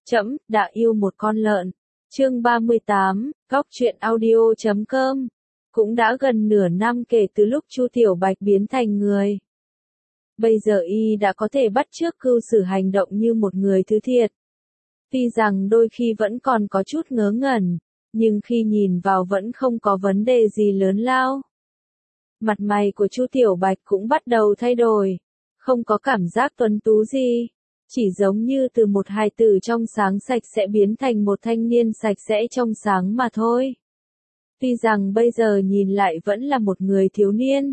Trẫm đã yêu một con lợn. Chương 38, Góc truyện audio.com. Cũng đã gần nửa năm kể từ lúc Chu Tiểu Bạch biến thành người. Bây giờ y đã có thể bắt chước cưu xử hành động như một người thứ thiệt. Tuy rằng đôi khi vẫn còn có chút ngớ ngẩn, nhưng khi nhìn vào vẫn không có vấn đề gì lớn lao. Mặt mày của Chu Tiểu Bạch cũng bắt đầu thay đổi, không có cảm giác tuấn tú gì, chỉ giống như từ một hài tử trong sáng sạch sẽ biến thành một thanh niên sạch sẽ trong sáng mà thôi. Tuy rằng bây giờ nhìn lại vẫn là một người thiếu niên.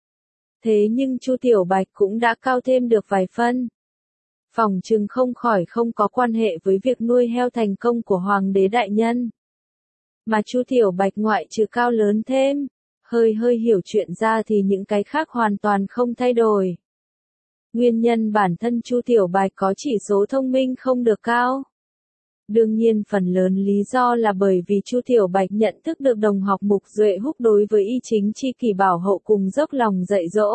Thế nhưng Chu Tiểu Bạch cũng đã cao thêm được vài phân. Phỏng chừng không khỏi không có quan hệ với việc nuôi heo thành công của Hoàng đế đại nhân. Mà Chu Tiểu Bạch ngoại trừ cao lớn thêm, hơi hiểu chuyện ra thì những cái khác hoàn toàn không thay đổi. Nguyên nhân bản thân Chu Tiểu Bạch có chỉ số thông minh không được cao. Đương nhiên phần lớn lý do là bởi vì Chu Tiểu Bạch nhận thức được đồng học Mục Duệ Húc đối với y chính chi kỷ bảo hậu cùng dốc lòng dạy dỗ.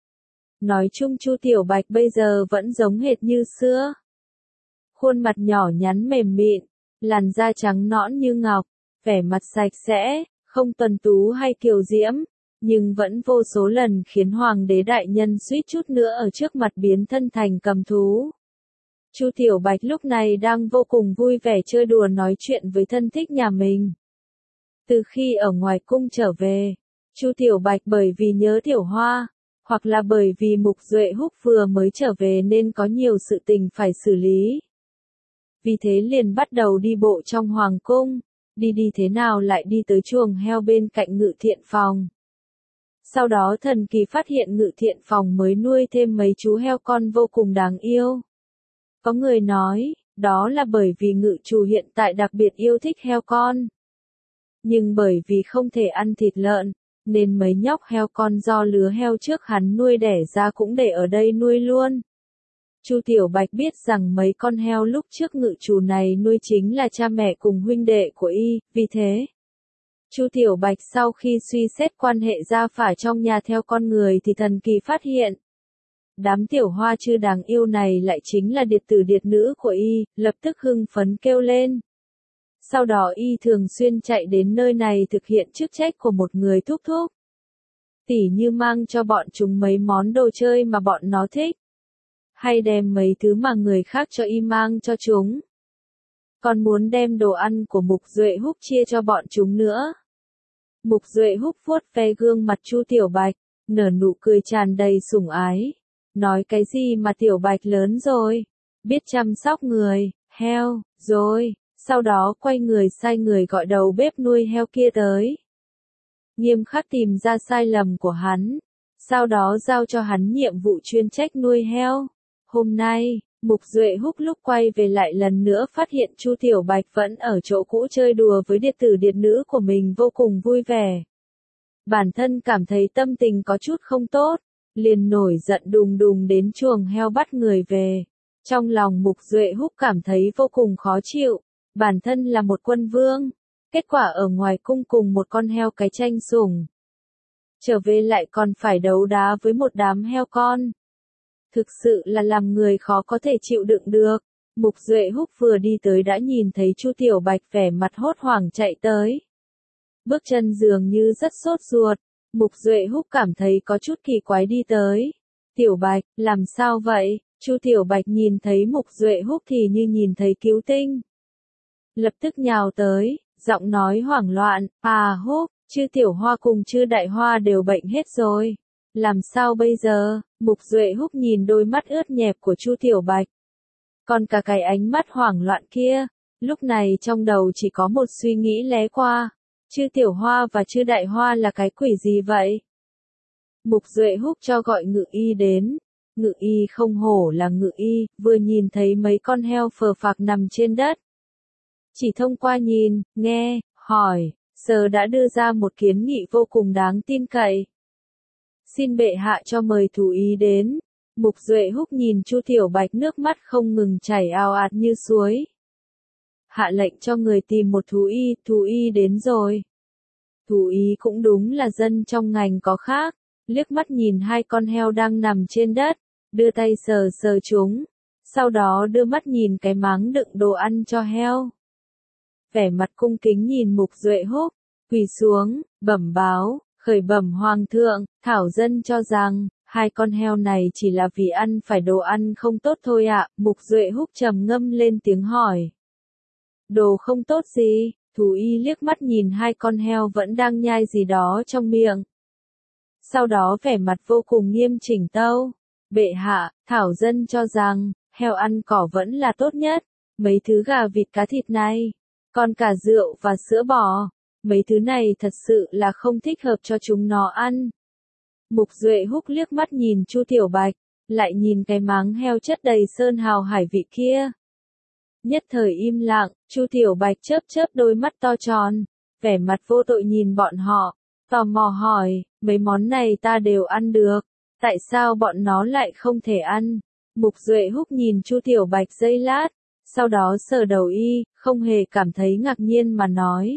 Nói chung Chu Tiểu Bạch bây giờ vẫn giống hệt như xưa. Khuôn mặt nhỏ nhắn mềm mịn, làn da trắng nõn như ngọc, vẻ mặt sạch sẽ, không tuấn tú hay kiều diễm, nhưng vẫn vô số lần khiến Hoàng đế đại nhân suýt chút nữa ở trước mặt biến thân thành cầm thú. Chu Tiểu Bạch lúc này đang vô cùng vui vẻ chơi đùa nói chuyện với thân thích nhà mình. Từ khi ở ngoài cung trở về, Chu Tiểu Bạch bởi vì nhớ Tiểu Hoa, hoặc là bởi vì Mục Duệ Húc vừa mới trở về nên có nhiều sự tình phải xử lý. Vì thế liền bắt đầu đi bộ trong hoàng cung, đi thế nào lại đi tới chuồng heo bên cạnh Ngự Thiện Phòng. Sau đó thần kỳ phát hiện Ngự Thiện Phòng mới nuôi thêm mấy chú heo con vô cùng đáng yêu. Có người nói, đó là bởi vì ngự chủ hiện tại đặc biệt yêu thích heo con. Nhưng bởi vì không thể ăn thịt lợn, nên mấy nhóc heo con do lứa heo trước hắn nuôi đẻ ra cũng để ở đây nuôi luôn. Chu Tiểu Bạch biết rằng mấy con heo lúc trước ngự chủ này nuôi chính là cha mẹ cùng huynh đệ của y, vì thế Chu Tiểu Bạch sau khi suy xét quan hệ gia phả trong nhà theo con người thì thần kỳ phát hiện. Đám tiểu hoa chư đáng yêu này lại chính là điệt tử điệt nữ của y, lập tức hưng phấn kêu lên. Sau đó y thường xuyên chạy đến nơi này thực hiện chức trách của một người thúc thúc. Tỉ như mang cho bọn chúng mấy món đồ chơi mà bọn nó thích. Hay đem mấy thứ mà người khác cho y mang cho chúng. Còn muốn đem đồ ăn của Mục Duệ Húc chia cho bọn chúng nữa. Mục Duệ Húc vuốt ve gương mặt Chu Tiểu Bạch, nở nụ cười tràn đầy sủng ái. Nói cái gì mà Tiểu Bạch lớn rồi, biết chăm sóc người, heo, rồi, sau đó quay người sai người gọi đầu bếp nuôi heo kia tới. Nghiêm khắc tìm ra sai lầm của hắn, sau đó giao cho hắn nhiệm vụ chuyên trách nuôi heo. Hôm nay, Mục Duệ Húc lúc quay về lại lần nữa phát hiện Chu Tiểu Bạch vẫn ở chỗ cũ chơi đùa với điệt tử điệt nữ của mình vô cùng vui vẻ. Bản thân cảm thấy tâm tình có chút không tốt, liền nổi giận đùng đùng đến chuồng heo bắt người về. Trong lòng Mục Duệ Húc cảm thấy vô cùng khó chịu, bản thân là một quân vương, kết quả ở ngoài cung cùng một con heo cái tranh sủng. Trở về lại còn phải đấu đá với một đám heo con. Thực sự là làm người khó có thể chịu đựng được. Mục Duệ Húc vừa đi tới đã nhìn thấy Chu Tiểu Bạch vẻ mặt hốt hoảng chạy tới. Bước chân dường như rất sốt ruột. Mục Duệ Húc cảm thấy có chút kỳ quái đi tới. Tiểu Bạch, làm sao vậy? Chu Tiểu Bạch nhìn thấy Mục Duệ Húc thì như nhìn thấy cứu tinh. Lập tức nhào tới, giọng nói hoảng loạn, Húc, chư Tiểu Hoa cùng chư Đại Hoa đều bệnh hết rồi. Làm sao bây giờ? Mục Duệ Húc nhìn đôi mắt ướt nhẹp của Chu Tiểu Bạch. Còn cả cái ánh mắt hoảng loạn kia, lúc này trong đầu chỉ có một suy nghĩ lé qua. Chư Tiểu Hoa và chư Đại Hoa là cái quỷ gì vậy? Mục Duệ Húc cho gọi Ngự Y đến. Ngự Y không hổ là Ngự Y, vừa nhìn thấy mấy con heo phờ phạc nằm trên đất. Chỉ thông qua nhìn, nghe, hỏi, giờ đã đưa ra một kiến nghị vô cùng đáng tin cậy. Xin bệ hạ cho mời thú y đến. Mục Duệ Húc nhìn Chu Tiểu Bạch nước mắt không ngừng chảy ào ạt như suối. Hạ lệnh cho người tìm một thú y đến rồi. Thú y cũng đúng là dân trong ngành có khác, liếc mắt nhìn hai con heo đang nằm trên đất, đưa tay sờ sờ chúng, sau đó đưa mắt nhìn cái máng đựng đồ ăn cho heo. Vẻ mặt cung kính nhìn Mục Duệ Húc, quỳ xuống, bẩm báo, khởi bẩm hoàng thượng, thảo dân cho rằng, hai con heo này chỉ là vì ăn phải đồ ăn không tốt thôi ạ. Mục Duệ Húc trầm ngâm lên tiếng hỏi. Đồ không tốt gì? Thú y liếc mắt nhìn hai con heo vẫn đang nhai gì đó trong miệng. Sau đó vẻ mặt vô cùng nghiêm chỉnh tâu. Bệ hạ, thảo dân cho rằng, heo ăn cỏ vẫn là tốt nhất. Mấy thứ gà vịt cá thịt này, còn cả rượu và sữa bò, mấy thứ này thật sự là không thích hợp cho chúng nó ăn. Mục Duệ Húc liếc mắt nhìn Chu Tiểu Bạch, lại nhìn cái máng heo chất đầy sơn hào hải vị kia. Nhất thời im lặng, Chu Tiểu Bạch chớp chớp đôi mắt to tròn, vẻ mặt vô tội nhìn bọn họ, tò mò hỏi, mấy món này ta đều ăn được, tại sao bọn nó lại không thể ăn? Mục Duệ Húc nhìn Chu Tiểu Bạch giây lát, sau đó sờ đầu y, không hề cảm thấy ngạc nhiên mà nói.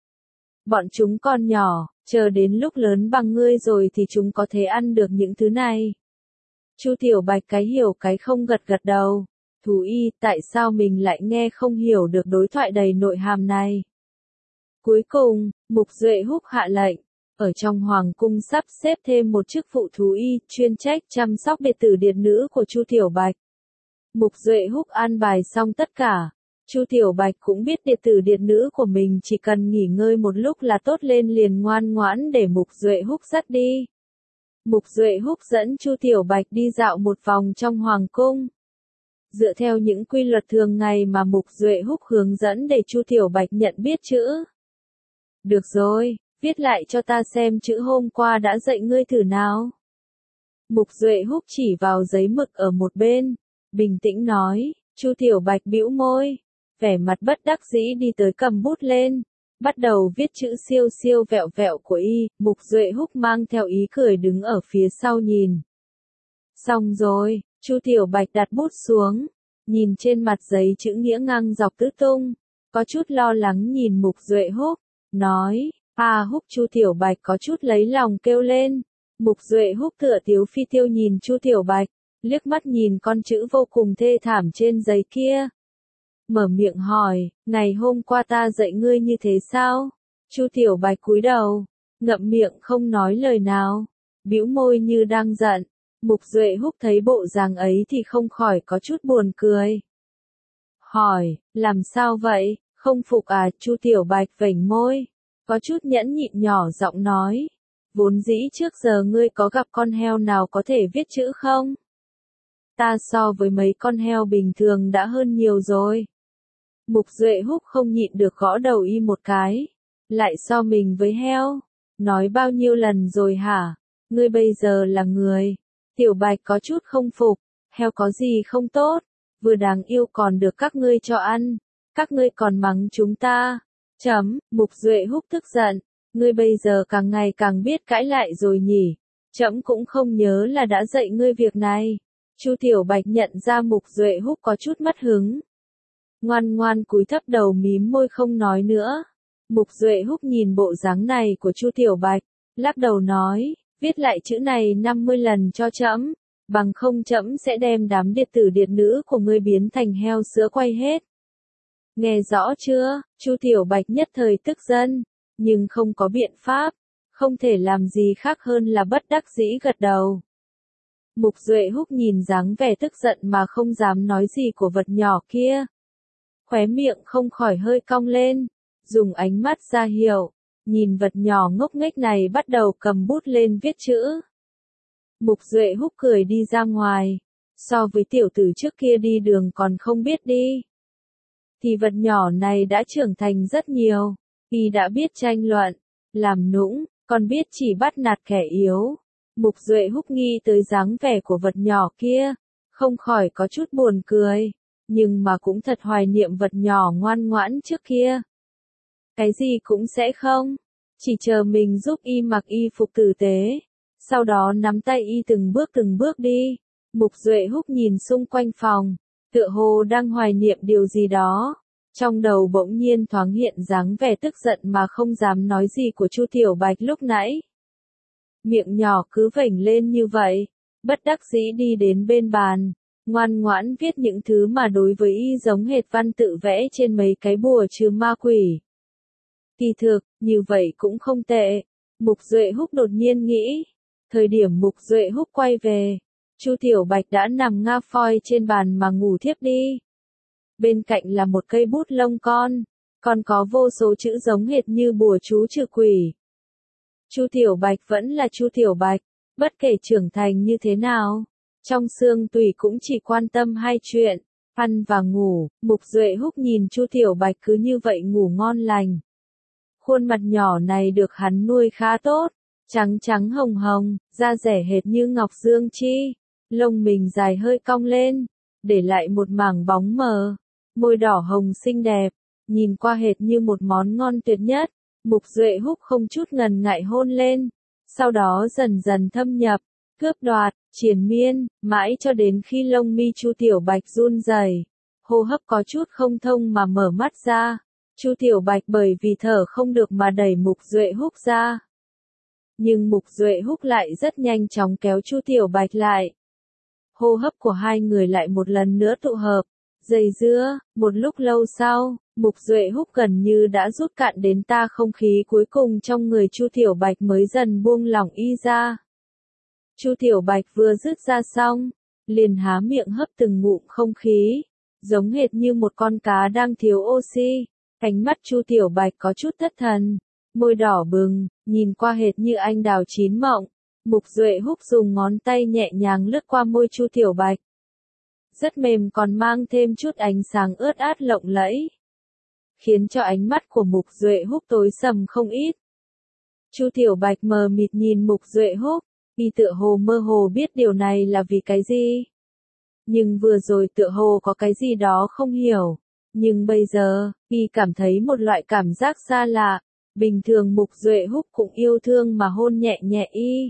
Bọn chúng còn nhỏ, chờ đến lúc lớn bằng ngươi rồi thì chúng có thể ăn được những thứ này. Chu Tiểu Bạch cái hiểu cái không gật gật đầu. Thú y, tại sao mình lại nghe không hiểu được đối thoại đầy nội hàm này? Cuối cùng, Mục Duệ Húc hạ lệnh, ở trong hoàng cung sắp xếp thêm một chức vụ thú y, chuyên trách chăm sóc biệt tử điệt nữ của Chu Tiểu Bạch. Mục Duệ Húc an bài xong tất cả. Chu Tiểu Bạch cũng biết điệt tử điệt nữ của mình chỉ cần nghỉ ngơi một lúc là tốt lên liền ngoan ngoãn để Mục Duệ Húc dắt đi. Mục Duệ Húc dẫn Chu Tiểu Bạch đi dạo một vòng trong hoàng cung. Dựa theo những quy luật thường ngày mà Mục Duệ Húc hướng dẫn để Chu Tiểu Bạch nhận biết chữ. Được rồi, viết lại cho ta xem chữ hôm qua đã dạy ngươi thử nào. Mục Duệ Húc chỉ vào giấy mực ở một bên, bình tĩnh nói. Chu Tiểu Bạch bĩu môi, vẻ mặt bất đắc dĩ đi tới cầm bút lên, bắt đầu viết chữ siêu siêu vẹo vẹo của y. Mục Duệ Húc mang theo ý cười đứng ở phía sau nhìn. Xong rồi, Chu Tiểu Bạch đặt bút xuống, nhìn trên mặt giấy chữ nghĩa ngang dọc tứ tung, có chút lo lắng nhìn Mục Duệ Húc, nói, Húc. Chu Tiểu Bạch có chút lấy lòng kêu lên. Mục Duệ Húc tựa tiếu phi tiêu nhìn Chu Tiểu Bạch, liếc mắt nhìn con chữ vô cùng thê thảm trên giấy kia. Mở miệng hỏi, ngày hôm qua ta dạy ngươi như thế sao? Chu Tiểu Bạch cúi đầu, ngậm miệng không nói lời nào, bĩu môi như đang giận. Mục Duệ Húc thấy bộ dáng ấy thì không khỏi có chút buồn cười. Hỏi, làm sao vậy, không phục à? Chu Tiểu Bạch vểnh môi, có chút nhẫn nhịn nhỏ giọng nói. Vốn dĩ trước giờ ngươi có gặp con heo nào có thể viết chữ không? Ta so với mấy con heo bình thường đã hơn nhiều rồi. Mục Duệ Húc không nhịn được gõ đầu y một cái. Lại so mình với heo? Nói bao nhiêu lần rồi hả? Ngươi bây giờ là người. Tiểu Bạch có chút không phục. Heo có gì không tốt? Vừa đáng yêu còn được các ngươi cho ăn. Các ngươi còn mắng chúng ta. Mục Duệ Húc tức giận. Ngươi bây giờ càng ngày càng biết cãi lại rồi nhỉ. Trẫm cũng không nhớ là đã dạy ngươi việc này. Chu Tiểu Bạch nhận ra Mục Duệ Húc có chút mất hứng. Ngoan ngoan cúi thấp đầu mím môi không nói nữa. Mục Duệ Húc nhìn bộ dáng này của Chu Tiểu Bạch, lắc đầu nói, viết lại chữ này 50 lần cho trẫm, bằng không trẫm sẽ đem đám điệt tử điệt nữ của ngươi biến thành heo sữa quay hết. Nghe rõ chưa? Chu Tiểu Bạch nhất thời tức giận, nhưng không có biện pháp, không thể làm gì khác hơn là bất đắc dĩ gật đầu. Mục Duệ Húc nhìn dáng vẻ tức giận mà không dám nói gì của vật nhỏ kia. Khóe miệng không khỏi hơi cong lên, dùng ánh mắt ra hiệu, nhìn vật nhỏ ngốc nghếch này bắt đầu cầm bút lên viết chữ. Mục Duệ Húc cười đi ra ngoài, so với tiểu tử trước kia đi đường còn không biết đi. Thì vật nhỏ này đã trưởng thành rất nhiều, y đã biết tranh luận, làm nũng, còn biết chỉ bắt nạt kẻ yếu. Mục Duệ Húc nghi tới dáng vẻ của vật nhỏ kia, không khỏi có chút buồn cười, nhưng mà cũng thật hoài niệm vật nhỏ ngoan ngoãn trước kia. Cái gì cũng sẽ không, chỉ chờ mình giúp y mặc y phục tử tế, sau đó nắm tay y từng bước đi. Mục Duệ Húc nhìn xung quanh phòng, tựa hồ đang hoài niệm điều gì đó, trong đầu bỗng nhiên thoáng hiện dáng vẻ tức giận mà không dám nói gì của Chu Tiểu Bạch lúc nãy. Miệng nhỏ cứ vểnh lên như vậy, bất đắc dĩ đi đến bên bàn, ngoan ngoãn viết những thứ mà đối với y giống hệt văn tự vẽ trên mấy cái bùa trừ ma quỷ. Kỳ thực, như vậy cũng không tệ. Mục Duệ Húc đột nhiên nghĩ. Thời điểm Mục Duệ Húc quay về, Chu Tiểu Bạch đã nằm nga phoi trên bàn mà ngủ thiếp đi. Bên cạnh là một cây bút lông con, còn có vô số chữ giống hệt như bùa chú trừ quỷ. Chu Tiểu Bạch vẫn là Chu Tiểu Bạch, bất kể trưởng thành như thế nào. Trong xương tủy cũng chỉ quan tâm hai chuyện, ăn và ngủ. Mục Duệ Húc nhìn Chu Tiểu Bạch cứ như vậy ngủ ngon lành. Khuôn mặt nhỏ này được hắn nuôi khá tốt, trắng trắng hồng hồng, da rẻ hệt như ngọc dương chi, lông mình dài hơi cong lên, để lại một mảng bóng mờ, môi đỏ hồng xinh đẹp, nhìn qua hệt như một món ngon tuyệt nhất. Mục Duệ Húc không chút ngần ngại hôn lên, sau đó dần dần thâm nhập, cướp đoạt, triền miên, mãi cho đến khi lông mi Chu Tiểu Bạch run rẩy, hô hấp có chút không thông mà mở mắt ra. Chu Tiểu Bạch bởi vì thở không được mà đẩy Mục Duệ Húc ra. Nhưng Mục Duệ Húc lại rất nhanh chóng kéo Chu Tiểu Bạch lại. Hô hấp của hai người lại một lần nữa tụ hợp, dây dưa, một lúc lâu sau, Mục Duệ Húc gần như đã rút cạn đến ta không khí cuối cùng trong người Chu Tiểu Bạch mới dần buông lỏng y ra. Chu Tiểu Bạch vừa dứt ra xong, liền há miệng hấp từng ngụm không khí, giống hệt như một con cá đang thiếu oxy. Ánh mắt Chu Tiểu Bạch có chút thất thần, môi đỏ bừng, nhìn qua hệt như anh đào chín mọng. Mục Duệ Húc dùng ngón tay nhẹ nhàng lướt qua môi Chu Tiểu Bạch. Rất mềm còn mang thêm chút ánh sáng ướt át lộng lẫy, khiến cho ánh mắt của Mục Duệ Húc tối sầm không ít. Chu Tiểu Bạch mờ mịt nhìn Mục Duệ Húc, y tựa hồ mơ hồ biết điều này là vì cái gì. Nhưng vừa rồi tựa hồ có cái gì đó không hiểu. Nhưng bây giờ, y cảm thấy một loại cảm giác xa lạ. Bình thường Mục Duệ Húc cũng yêu thương mà hôn nhẹ nhẹ y.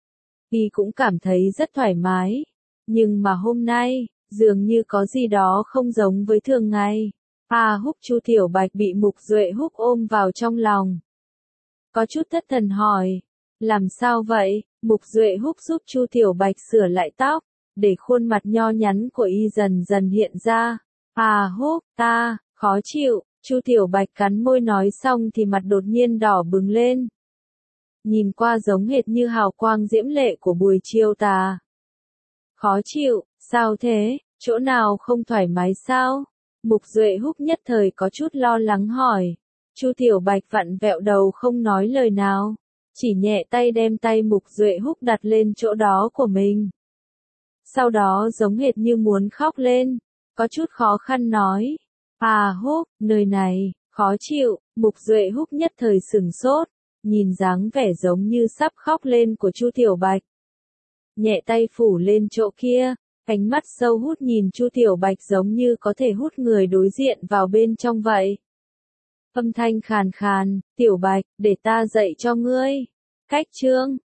Y cũng cảm thấy rất thoải mái. Nhưng mà hôm nay, dường như có gì đó không giống với thường ngày. Húc Chu Tiểu Bạch bị Mục Duệ Húc ôm vào trong lòng. Có chút thất thần hỏi. Làm sao vậy? Mục Duệ Húc giúp Chu Tiểu Bạch sửa lại tóc, để khuôn mặt nho nhắn của y dần dần hiện ra. Húc, ta, khó chịu. Chu Tiểu Bạch cắn môi nói xong thì mặt đột nhiên đỏ bừng lên. Nhìn qua giống hệt như hào quang diễm lệ của buổi chiều tà. Khó chịu, sao thế, chỗ nào không thoải mái sao? Mục Duệ Húc nhất thời có chút lo lắng hỏi. Chu Tiểu Bạch vặn vẹo đầu không nói lời nào, chỉ nhẹ tay đem tay Mục Duệ Húc đặt lên chỗ đó của mình. Sau đó giống hệt như muốn khóc lên, có chút khó khăn nói. Húc, nơi này, khó chịu. Mục Duệ Húc nhất thời sửng sốt, nhìn dáng vẻ giống như sắp khóc lên của Chu Tiểu Bạch. Nhẹ tay phủ lên chỗ kia, ánh mắt sâu hút nhìn Chu Tiểu Bạch giống như có thể hút người đối diện vào bên trong vậy. Âm thanh khàn khàn, Tiểu Bạch, để ta dạy cho ngươi. Cách chương